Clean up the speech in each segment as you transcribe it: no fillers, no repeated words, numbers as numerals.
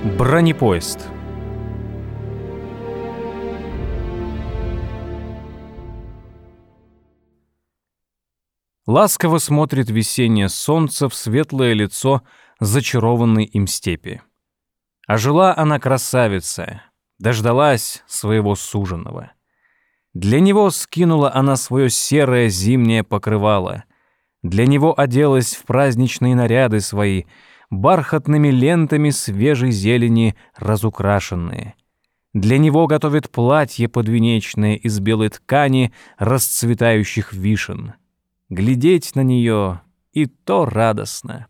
Бронепоезд. Ласково смотрит весеннее солнце в светлое лицо зачарованной им степи. А жила она красавица, дождалась своего суженого. Для него скинула она свое серое зимнее покрывало, для него оделась в праздничные наряды свои, бархатными лентами свежей зелени разукрашенные. Для него готовит платье подвенечное из белой ткани расцветающих вишен. Глядеть на нее и то радостно.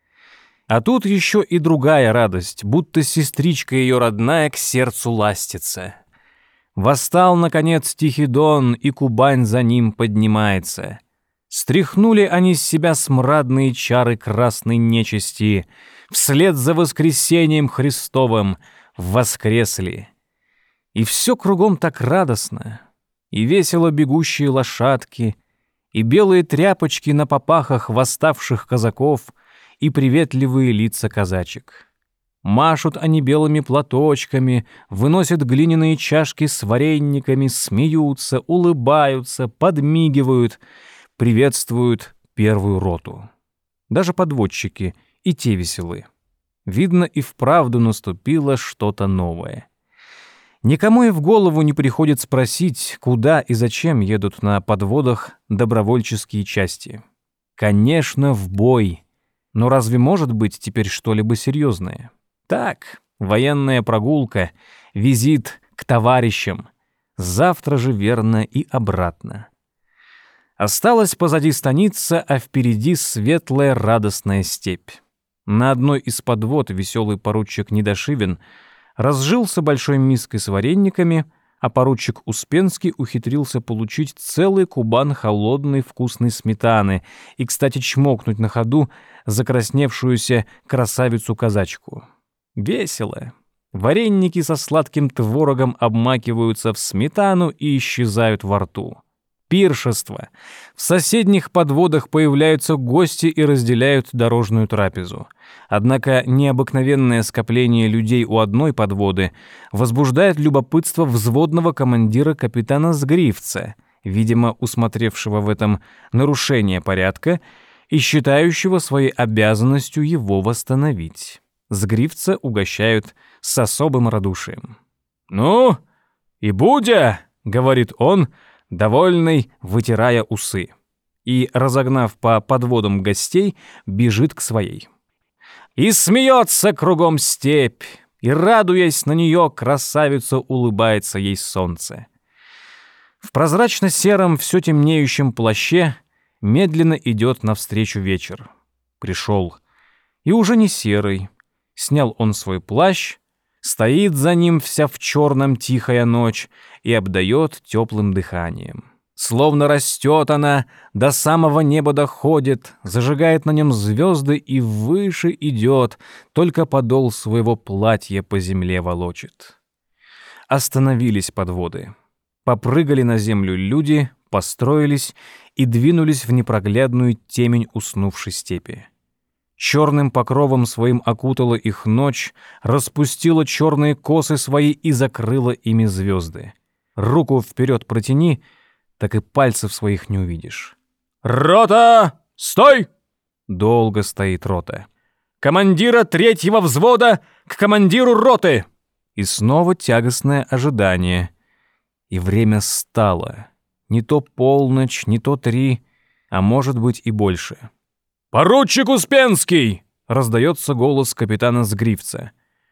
А тут еще и другая радость, будто сестричка ее родная к сердцу ластится. Восстал, наконец, Тихий Дон, и Кубань за ним поднимается. Стряхнули они с себя смрадные чары красной нечисти, вслед за воскресением Христовым воскресли. И все кругом так радостно, и весело бегущие лошадки, и белые тряпочки на попахах восставших казаков, и приветливые лица казачек. Машут они белыми платочками, выносят глиняные чашки с варениками, смеются, улыбаются, подмигивают, приветствуют первую роту. Даже подводчики, и те веселы. Видно, и вправду наступило что-то новое. Никому и в голову не приходит спросить, куда и зачем едут на подводах добровольческие части. Конечно, в бой. Но разве может быть теперь что-либо серьезное? Так, военная прогулка, визит к товарищам. Завтра же верно и обратно. Осталась позади станица, а впереди светлая радостная степь. На одной из подвод веселый поручик Недошивин разжился большой миской с варениками, а поручик Успенский ухитрился получить целый кубан холодной вкусной сметаны и, кстати, чмокнуть на ходу закрасневшуюся красавицу-казачку. Весело. Вареники со сладким творогом обмакиваются в сметану и исчезают во рту. Пиршество. В соседних подводах появляются гости и разделяют дорожную трапезу. Однако необыкновенное скопление людей у одной подводы возбуждает любопытство взводного командира капитана Сгривца, видимо, усмотревшего в этом нарушение порядка и считающего своей обязанностью его восстановить. Сгривца угощают с особым радушием. «Ну, и будя!» — говорит он, довольный, вытирая усы, и, разогнав по подводам гостей, бежит к своей. И смеется кругом степь, и, радуясь на нее, красавица улыбается ей солнце. В прозрачно-сером, все темнеющем плаще медленно идет навстречу вечер. Пришел. И уже не серый. Снял он свой плащ, стоит за ним вся в черном тихая ночь и обдает теплым дыханием. Словно растет она, до самого неба доходит, зажигает на нем звезды и выше идет, только подол своего платья по земле волочит. Остановились подводы. Попрыгали на землю люди, построились и двинулись в непроглядную темень уснувшей степи. Черным покровом своим окутала их ночь, распустила черные косы свои и закрыла ими звезды. Руку вперед протяни, так и пальцев своих не увидишь. «Рота! Стой!» Долго стоит рота. «Командира третьего взвода к командиру роты!» И снова тягостное ожидание. И время стало. Не то полночь, не то 3, а может быть и больше. «Поручик Успенский!» — раздается голос капитана Сгривца.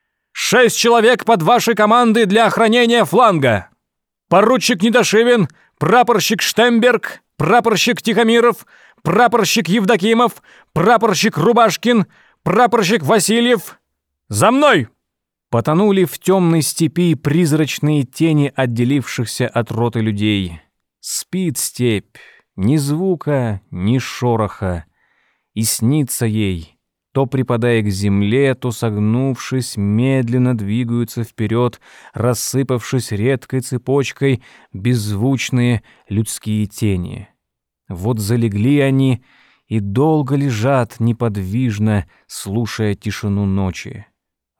6 человек под вашей командой для охранения фланга. Поручик Недошивин, прапорщик Штемберг, прапорщик Тихомиров, прапорщик Евдокимов, прапорщик Рубашкин, прапорщик Васильев. За мной!» Потонули в темной степи призрачные тени отделившихся от роты людей. Спит степь, ни звука, ни шороха. И снится ей, то припадая к земле, то согнувшись, медленно двигаются вперед, рассыпавшись редкой цепочкой, беззвучные людские тени. Вот залегли они и долго лежат неподвижно, слушая тишину ночи.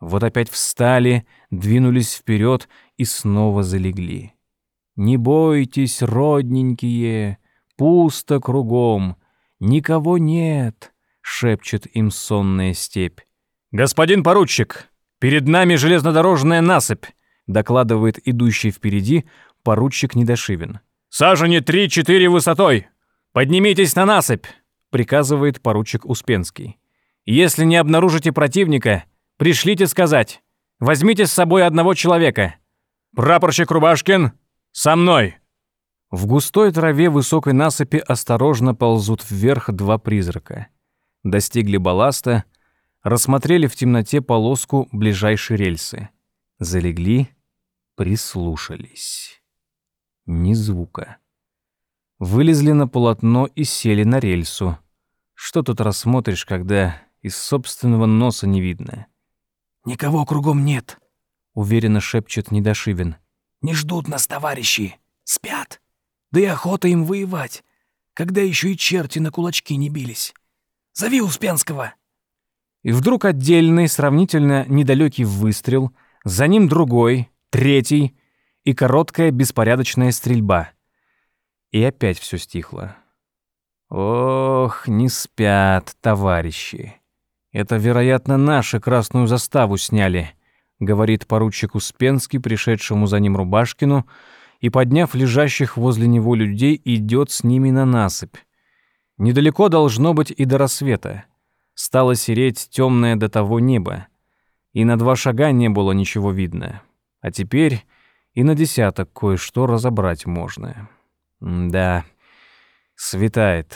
Вот опять встали, двинулись вперед и снова залегли. «Не бойтесь, родненькие, пусто кругом, никого нет», — шепчет им сонная степь. «Господин поручик, перед нами железнодорожная насыпь», — докладывает идущий впереди поручик Недошивин. «Сажени 3-4 высотой! Поднимитесь на насыпь!» — приказывает поручик Успенский. «Если не обнаружите противника, пришлите сказать. Возьмите с собой одного человека. Прапорщик Рубашкин, со мной!» В густой траве высокой насыпи осторожно ползут вверх два призрака. Достигли балласта, рассмотрели в темноте полоску ближайшей рельсы. Залегли, прислушались. Ни звука. Вылезли на полотно и сели на рельсу. Что тут рассмотришь, когда из собственного носа не видно? «Никого кругом нет», — уверенно шепчет Недошивин. «Не ждут нас, товарищи. Спят. Да и охота им воевать, когда еще и черти на кулачки не бились. Зови Успенского». И вдруг отдельный, сравнительно недалекий выстрел, за ним другой, третий и короткая беспорядочная стрельба. И опять все стихло. Ох, не спят, товарищи. Это, вероятно, наши красную заставу сняли, говорит поручик Успенский, пришедшему за ним Рубашкину, и, подняв лежащих возле него людей, идет с ними на насыпь. Недалеко должно быть и до рассвета. Стало сереть темное до того небо, и на 2 шага не было ничего видно. А теперь и на 10 кое-что разобрать можно. Да, светает.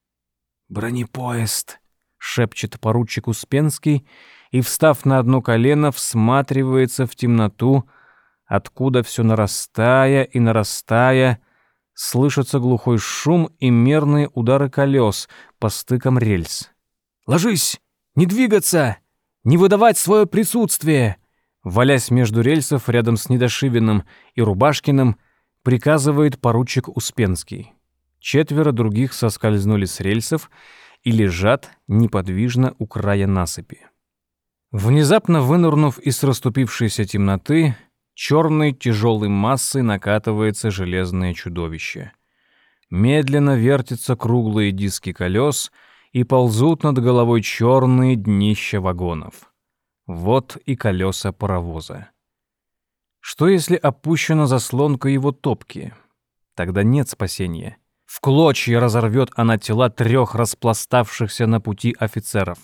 «Бронепоезд», — шепчет поручик Успенский и, встав на одно колено, всматривается в темноту, откуда все нарастая и нарастая, слышится глухой шум и мерные удары колес по стыкам рельс. «Ложись! Не двигаться! Не выдавать свое присутствие!» Валясь между рельсов рядом с Недошивиным и Рубашкиным, приказывает поручик Успенский. 4 других соскользнули с рельсов и лежат неподвижно у края насыпи. Внезапно вынырнув из расступившейся темноты, черной тяжелой массой накатывается железное чудовище. Медленно вертятся круглые диски колес и ползут над головой черные днища вагонов. Вот и колеса паровоза. Что если опущена заслонка его топки? Тогда нет спасения. В клочья разорвет она тела 3 распластавшихся на пути офицеров.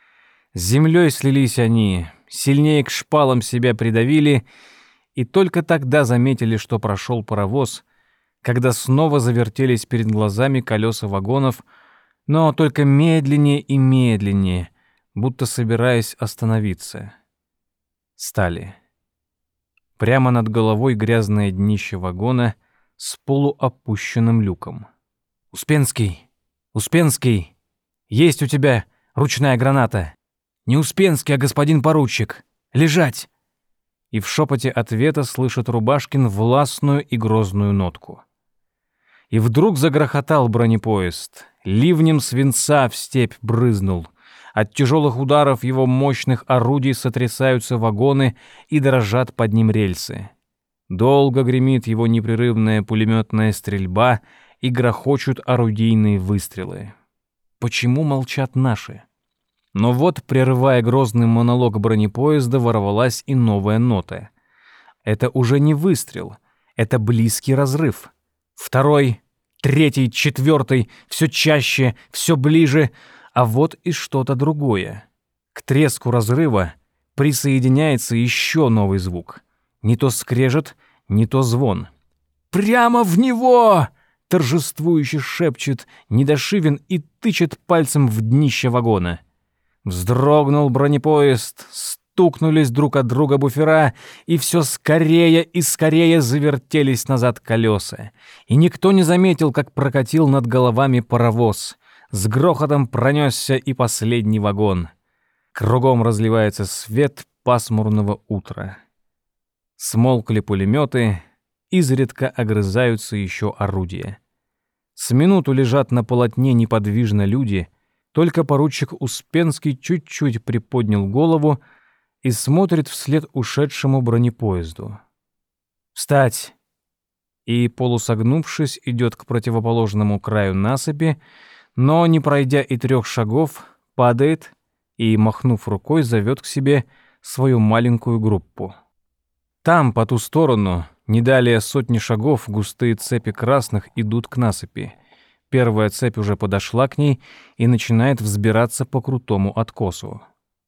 С землей слились они, сильнее к шпалам себя придавили, и только тогда заметили, что прошел паровоз, когда снова завертелись перед глазами колеса вагонов, но только медленнее и медленнее, будто собираясь остановиться. Стали. Прямо над головой грязное днище вагона с полуопущенным люком. «Успенский! Успенский! Есть у тебя ручная граната!» «Не Успенский, а господин поручик! Лежать!» И в шепоте ответа слышит Рубашкин властную и грозную нотку. И вдруг загрохотал бронепоезд. Ливнем свинца в степь брызнул. От тяжелых ударов его мощных орудий сотрясаются вагоны и дрожат под ним рельсы. Долго гремит его непрерывная пулеметная стрельба и грохочут орудийные выстрелы. Почему молчат наши? Но вот, прерывая грозный монолог бронепоезда, ворвалась и новая нота. Это уже не выстрел, это близкий разрыв. 2-й, 3-й, 4-й, все чаще, все ближе, а вот и что-то другое. К треску разрыва присоединяется еще новый звук. Не то скрежет, не то звон. «Прямо в него!» — торжествующе шепчет Недошивин и тычет пальцем в днище вагона. Вздрогнул бронепоезд, стукнулись друг от друга буфера, и все скорее и скорее завертелись назад колеса. И никто не заметил, как прокатил над головами паровоз. С грохотом пронесся и последний вагон. Кругом разливается свет пасмурного утра. Смолкли пулеметы, изредка огрызаются еще орудия. С минуту лежат на полотне неподвижно люди, только поручик Успенский чуть-чуть приподнял голову и смотрит вслед ушедшему бронепоезду. «Встать!» И, полусогнувшись, идет к противоположному краю насыпи, но, не пройдя и 3 шагов, падает и, махнув рукой, зовет к себе свою маленькую группу. Там, по ту сторону, не далее 100 шагов, густые цепи красных идут к насыпи. Первая цепь уже подошла к ней и начинает взбираться по крутому откосу.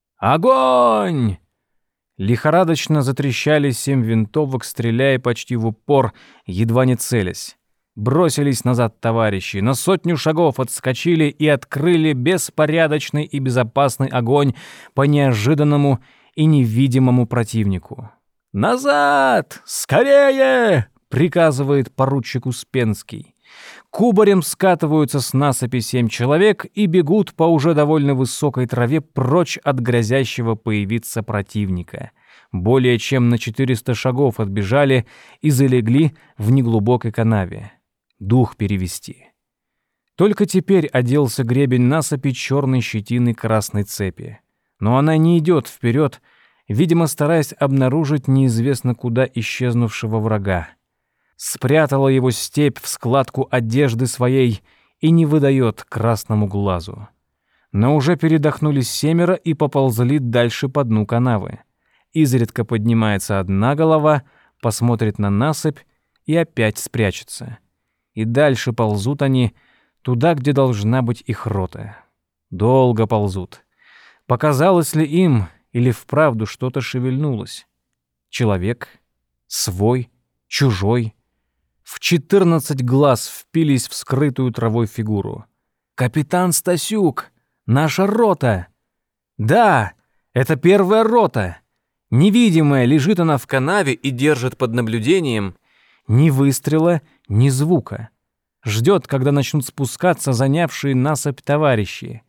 «Огонь!» Лихорадочно затрещали 7 винтовок, стреляя почти в упор, едва не целясь. Бросились назад товарищи, на 100 шагов отскочили и открыли беспорядочный и безопасный огонь по неожиданному и невидимому противнику. «Назад! Скорее!» — приказывает поручик Успенский. Кубарем скатываются с насыпи 7 человек и бегут по уже довольно высокой траве прочь от грозящего появиться противника. Более чем на 400 шагов отбежали и залегли в неглубокой канаве. Дух перевести. Только теперь оделся гребень насыпи черной щетиной красной цепи. Но она не идет вперед, видимо, стараясь обнаружить неизвестно куда исчезнувшего врага. Спрятала его степь в складку одежды своей и не выдает красному глазу. Но уже передохнули 7 и поползли дальше по дну канавы. Изредка поднимается одна голова, посмотрит на насыпь и опять спрячется. И дальше ползут они туда, где должна быть их рота. Долго ползут. Показалось ли им, или вправду что-то шевельнулось? Человек? Свой? Чужой? В 14 глаз впились в скрытую травой фигуру. «Капитан Стасюк! Наша рота!» «Да, это 1-я рота!» Невидимая лежит она в канаве и держит под наблюдением ни выстрела, ни звука. Ждет, когда начнут спускаться занявшие насыпь товарищи.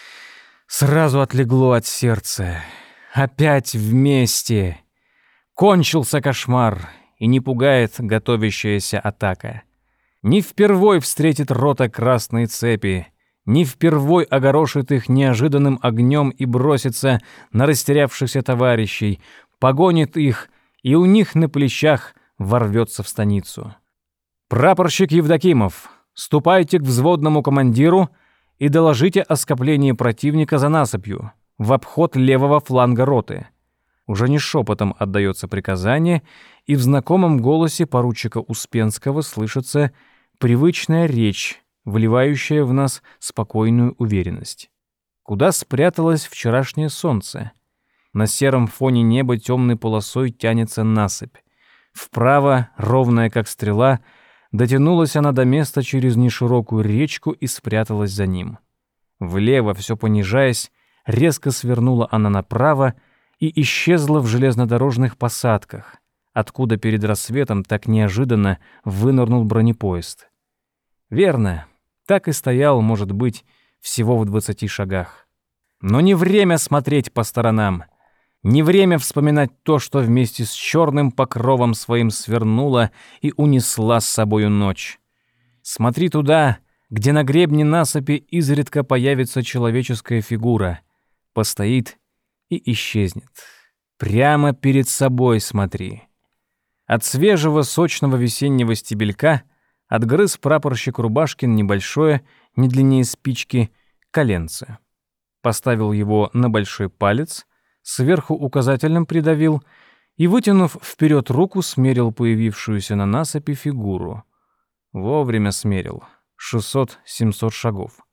Сразу отлегло от сердца. Опять вместе. Кончился кошмар. И не пугает готовящаяся атака. Не впервой встретит рота красные цепи, не впервой огорошит их неожиданным огнем и бросится на растерявшихся товарищей, погонит их и у них на плечах ворвется в станицу. «Прапорщик Евдокимов, ступайте к взводному командиру и доложите о скоплении противника за насыпью, в обход левого фланга роты». Уже не шепотом отдается приказание, и в знакомом голосе поручика Успенского слышится привычная речь, вливающая в нас спокойную уверенность. Куда спряталось вчерашнее солнце? На сером фоне неба темной полосой тянется насыпь. Вправо, ровная как стрела, дотянулась она до места через неширокую речку и спряталась за ним. Влево, все понижаясь, резко свернула она направо и исчезла в железнодорожных посадках, откуда перед рассветом так неожиданно вынырнул бронепоезд. Верно, так и стоял, может быть, всего в 20 шагах. Но не время смотреть по сторонам, не время вспоминать то, что вместе с черным покровом своим свернула и унесла с собою ночь. Смотри туда, где на гребне насыпи изредка появится человеческая фигура, постоит и исчезнет. Прямо перед собой смотри. От свежего сочного весеннего стебелька отгрыз прапорщик Рубашкин небольшое, не длиннее спички, коленце. Поставил его на большой палец, сверху указательным придавил и, вытянув вперед руку, смерил появившуюся на насыпи фигуру. Вовремя смерил. 600-700 шагов.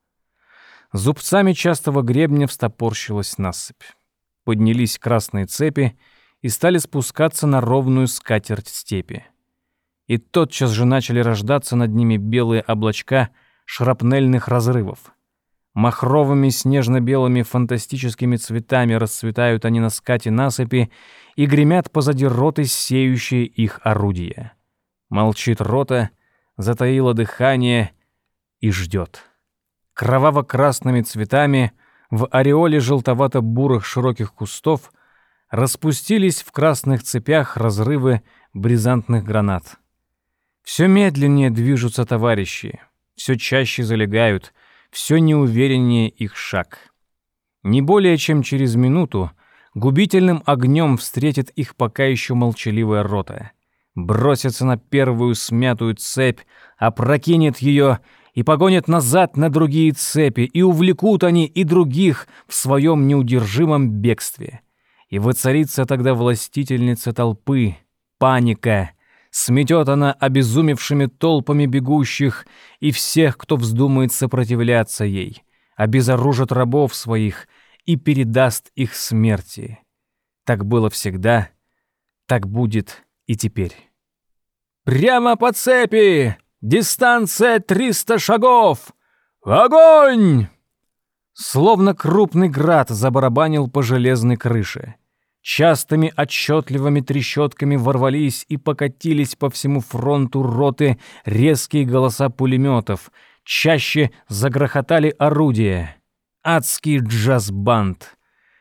Зубцами частого гребня встопорщилась насыпь. Поднялись красные цепи и стали спускаться на ровную скатерть степи. И тотчас же начали рождаться над ними белые облачка шрапнельных разрывов. Махровыми снежно-белыми фантастическими цветами расцветают они на скате насыпи и гремят позади роты сеющие их орудия. Молчит рота, затаила дыхание и ждет. Кроваво-красными цветами в ореоле желтовато-бурых широких кустов распустились в красных цепях разрывы бризантных гранат. Все медленнее движутся товарищи, все чаще залегают, все неувереннее их шаг. Не более чем через минуту Губительным огнем встретит их пока еще молчаливая рота. Бросится на первую смятую цепь, опрокинет ее и погонит назад на другие цепи, и увлекут они и других в своем неудержимом бегстве. И воцарится тогда властительница толпы, паника. Сметет она обезумевшими толпами бегущих и всех, кто вздумает сопротивляться ей, обезоружит рабов своих и передаст их смерти. Так было всегда, так будет и теперь. «Прямо по цепи! Дистанция 300 шагов! Огонь!» Словно крупный град забарабанил по железной крыше. Частыми отчетливыми трещотками ворвались и покатились по всему фронту роты резкие голоса пулеметов. Чаще загрохотали орудия. Адский джаз-банд.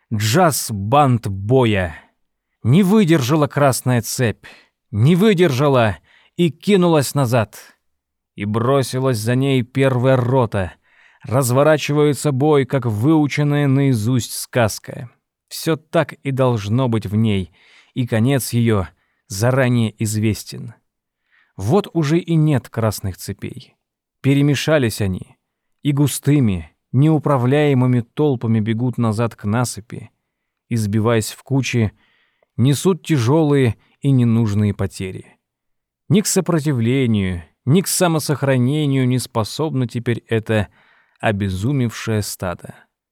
Джаз-банд боя. Не выдержала красная цепь. Не выдержала и кинулась назад. И бросилась за ней первая рота. Разворачивается бой, как выученная наизусть сказка. Все так и должно быть в ней, и конец ее заранее известен. Вот уже и нет красных цепей. Перемешались они, и густыми, неуправляемыми толпами бегут назад к насыпи, и, сбиваясь в кучи, несут тяжелые и ненужные потери. Ни к сопротивлению, ни к самосохранению не способно теперь это обезумевшее стадо.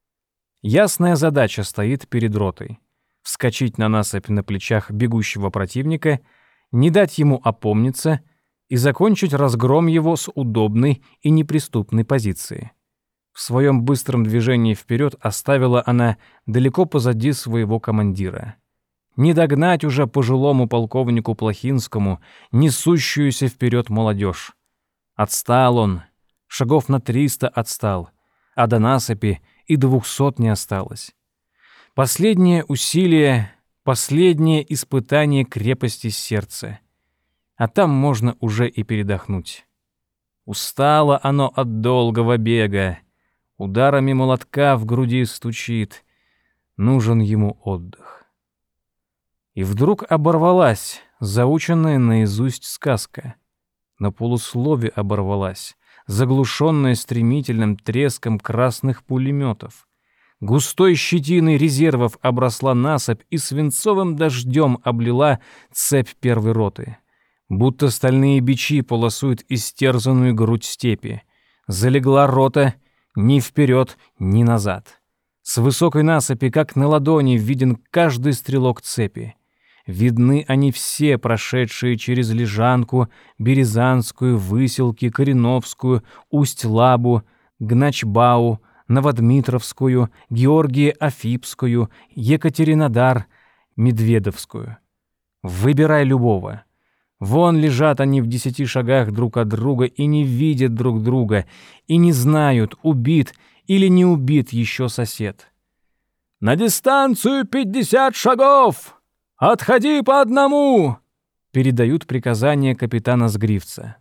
Ясная задача стоит перед ротой — вскочить на насыпь на плечах бегущего противника, не дать ему опомниться и закончить разгром его с удобной и неприступной позиции. В своем быстром движении вперед оставила она далеко позади своего командира. Не догнать уже пожилому полковнику Плохинскому несущуюся вперед молодежь. Отстал он, шагов на 300 отстал, а до насыпи и 200 не осталось. Последнее усилие, последнее испытание крепости сердца. А там можно уже и передохнуть. Устало оно от долгого бега, ударами молотка в груди стучит. Нужен ему отдых. И вдруг оборвалась заученная наизусть сказка. На полуслове оборвалась, заглушенная стремительным треском красных пулеметов. Густой щетиной резервов обросла насыпь и свинцовым дождем облила цепь первой роты. Будто стальные бичи полосуют истерзанную грудь степи. Залегла рота ни вперед, ни назад. С высокой насыпи, как на ладони, виден каждый стрелок цепи. Видны они все, прошедшие через Лежанку, Березанскую, Выселки, Кореновскую, Усть-Лабу, Гначбау, Новодмитровскую, Георгия-Афипскую, Екатеринодар, Медведовскую. Выбирай любого. Вон лежат они в 10 шагах друг от друга и не видят друг друга, и не знают, убит или не убит еще сосед. «На дистанцию 50 шагов! Отходи по одному!» — передают приказания капитана Сгривца.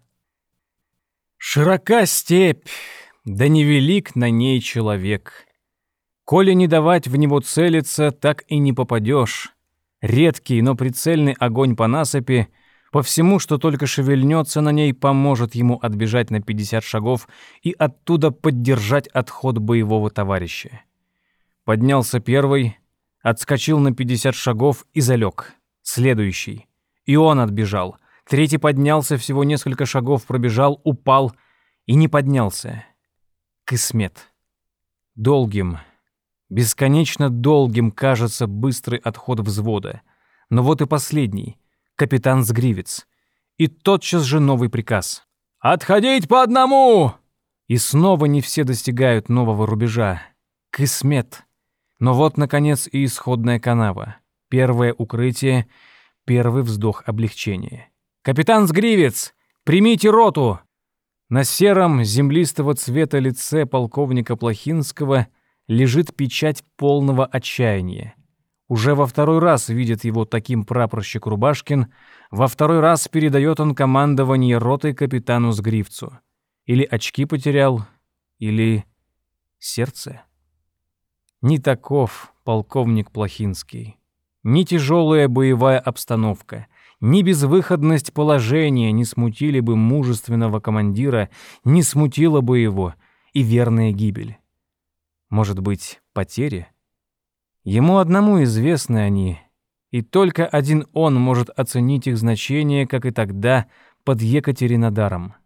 Широка степь, да невелик на ней человек. Коли не давать в него целиться, так и не попадешь. Редкий, но прицельный огонь по насыпи, по всему, что только шевельнется на ней, поможет ему отбежать на 50 шагов и оттуда поддержать отход боевого товарища. Поднялся первый, отскочил на 50 шагов и залег. Следующий. И он отбежал. Третий поднялся, всего несколько шагов пробежал, упал и не поднялся. Кысмет. Долгим, бесконечно долгим кажется быстрый отход взвода. Но вот и последний. Капитан Сгривец. И тотчас же новый приказ. «Отходить по одному!» И снова не все достигают нового рубежа. Кысмет. Но вот, наконец, и исходная канава. Первое укрытие, первый вздох облегчения. «Капитан Сгривец, примите роту!» На сером землистого цвета лице полковника Плохинского лежит печать полного отчаяния. Уже во второй раз видит его таким прапорщик Рубашкин, во второй раз передает он командование ротой капитану Сгривцу. Или очки потерял, или сердце. Не таков полковник Плохинский. Ни тяжелая боевая обстановка, ни безвыходность положения не смутили бы мужественного командира, не смутила бы его и верная гибель. Может быть, потери? Ему одному известны они, и только один он может оценить их значение, как и тогда под Екатеринодаром.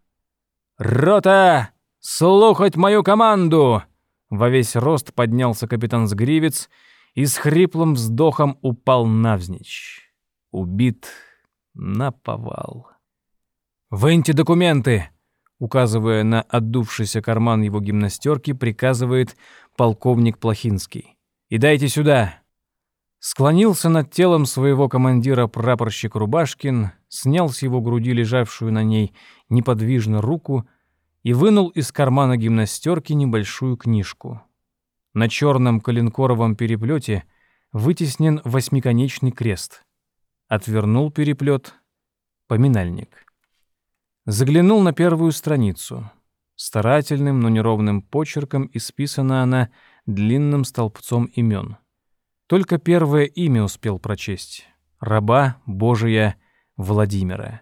«Рота! Слухать мою команду!» Во весь рост поднялся капитан Сгривец и с хриплым вздохом упал навзничь. Убит наповал. «Выньте документы!» Указывая на отдувшийся карман его гимнастерки, приказывает полковник Плохинский. «И дайте сюда!» Склонился над телом своего командира прапорщик Рубашкин, снял с его груди лежавшую на ней неподвижно руку и вынул из кармана гимнастерки небольшую книжку. На черном коленкоровом переплете вытеснен восьмиконечный крест. Отвернул переплет поминальник. Заглянул на первую страницу. Старательным, но неровным почерком исписана она длинным столбцом имен. Только первое имя успел прочесть — раба Божия Владимира.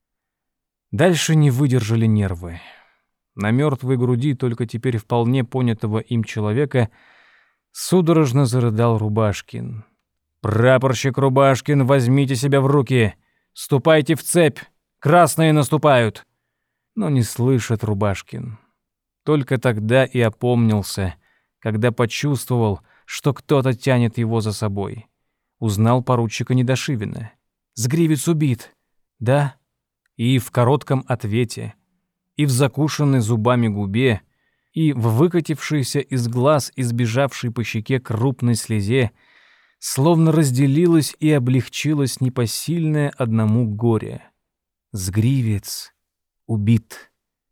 Дальше не выдержали нервы. На мертвой груди только теперь вполне понятого им человека судорожно зарыдал Рубашкин. «Прапорщик Рубашкин, возьмите себя в руки! Ступайте в цепь! Красные наступают!» Но не слышит Рубашкин. Только тогда и опомнился, когда почувствовал, что кто-то тянет его за собой. Узнал поручика Недошивина. «Сгривец убит!» «Да?» И в коротком ответе, и в закушенной зубами губе, и в выкатившейся из глаз и сбежавшей по щеке крупной слезе словно разделилось и облегчилось непосильное одному горе. Сгривец убит.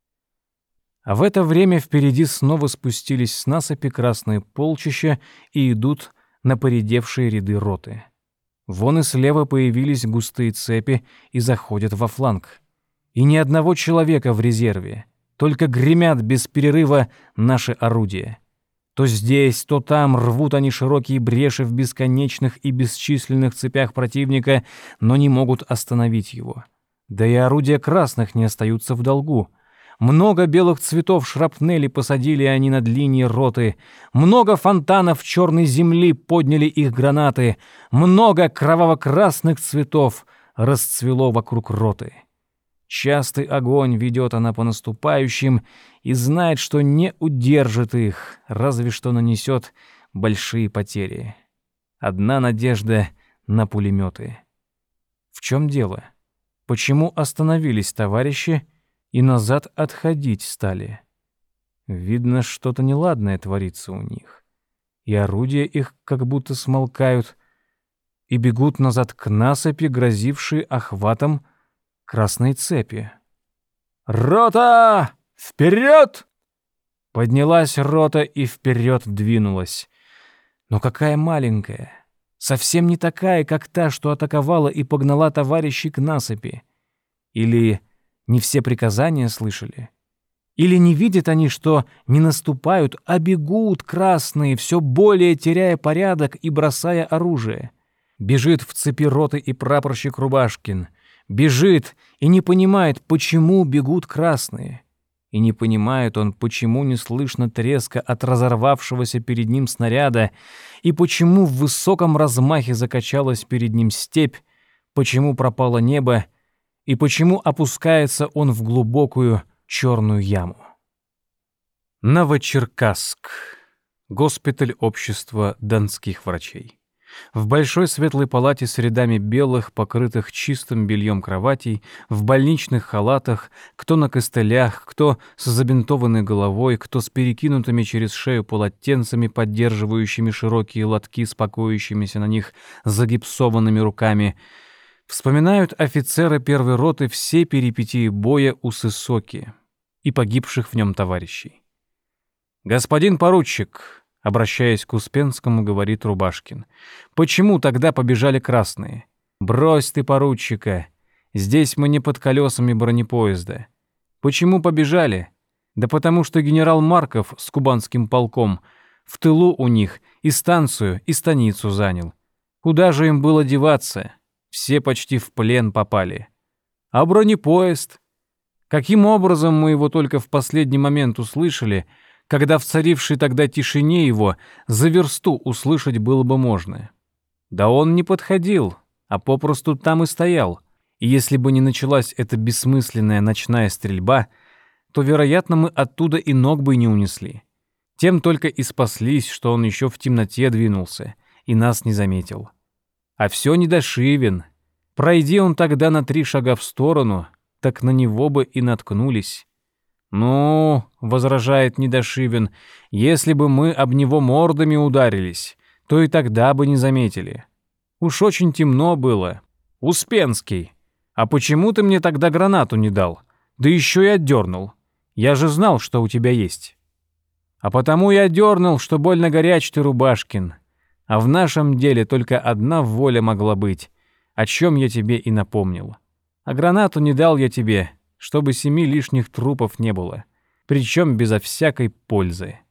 А в это время впереди снова спустились с насыпи красные полчища и идут на поредевшие ряды роты. Вон и слева появились густые цепи и заходят во фланг. И ни одного человека в резерве, только гремят без перерыва наши орудия. То здесь, то там рвут они широкие бреши в бесконечных и бесчисленных цепях противника, но не могут остановить его. Да и орудия красных не остаются в долгу. Много белых цветов шрапнели посадили они над линией роты, много фонтанов черной земли подняли их гранаты, много кроваво-красных цветов расцвело вокруг роты. Частый огонь ведет она по наступающим и знает, что не удержит их, разве что нанесет большие потери. Одна надежда на пулеметы. В чем дело? Почему остановились товарищи и назад отходить стали? Видно, что-то неладное творится у них. И орудия их как будто смолкают, и бегут назад к насыпи, грозившей охватом красной цепи. «Рота! Вперед!» Поднялась рота и вперед двинулась. Но какая маленькая! Совсем не такая, как та, что атаковала и погнала товарищей к насыпи. Или не все приказания слышали? Или не видят они, что не наступают, а бегут красные, все более теряя порядок и бросая оружие? Бежит в цепи роты и прапорщик Рубашкин. Бежит и не понимает, почему бегут красные. И не понимает он, почему не слышно треска от разорвавшегося перед ним снаряда, и почему в высоком размахе закачалась перед ним степь, почему пропало небо, и почему опускается он в глубокую черную яму. Новочеркасск. Госпиталь общества донских врачей. В большой светлой палате с рядами белых, покрытых чистым бельем кроватей, в больничных халатах, кто на костылях, кто с забинтованной головой, кто с перекинутыми через шею полотенцами, поддерживающими широкие лотки с покоящимися на них загипсованными руками, вспоминают офицеры первой роты все перипетии боя у Сысоки и погибших в нем товарищей. «Господин поручик», обращаясь к Успенскому, говорит Рубашкин, «почему тогда побежали красные? Брось ты поручика, здесь мы не под колесами бронепоезда. Почему побежали? Да потому что генерал Марков с кубанским полком в тылу у них И станцию, и станицу занял. Куда же им было деваться? Все почти в плен попали. А бронепоезд? Каким образом мы его только в последний момент услышали, когда в царившей тогда тишине его за версту услышать было бы можно? Да он не подходил, а попросту там и стоял. И если бы не началась эта бессмысленная ночная стрельба, то, вероятно, мы оттуда и ног бы не унесли. Тем только и спаслись, что он еще в темноте двинулся и нас не заметил. А все Недошивин. Пройди он тогда на 3 шага в сторону, так на него бы и наткнулись. «Ну, — возражает Недошивин, — если бы мы об него мордами ударились, то и тогда бы не заметили. Уж очень темно было. Успенский, а почему ты мне тогда гранату не дал? Да еще и отдернул. Я же знал, что у тебя есть». «А потому я дернул, что больно горяч ты, Рубашкин. А в нашем деле только одна воля могла быть, о чем я тебе и напомнил. А гранату не дал я тебе, чтобы 7 лишних трупов не было, причем безо всякой пользы».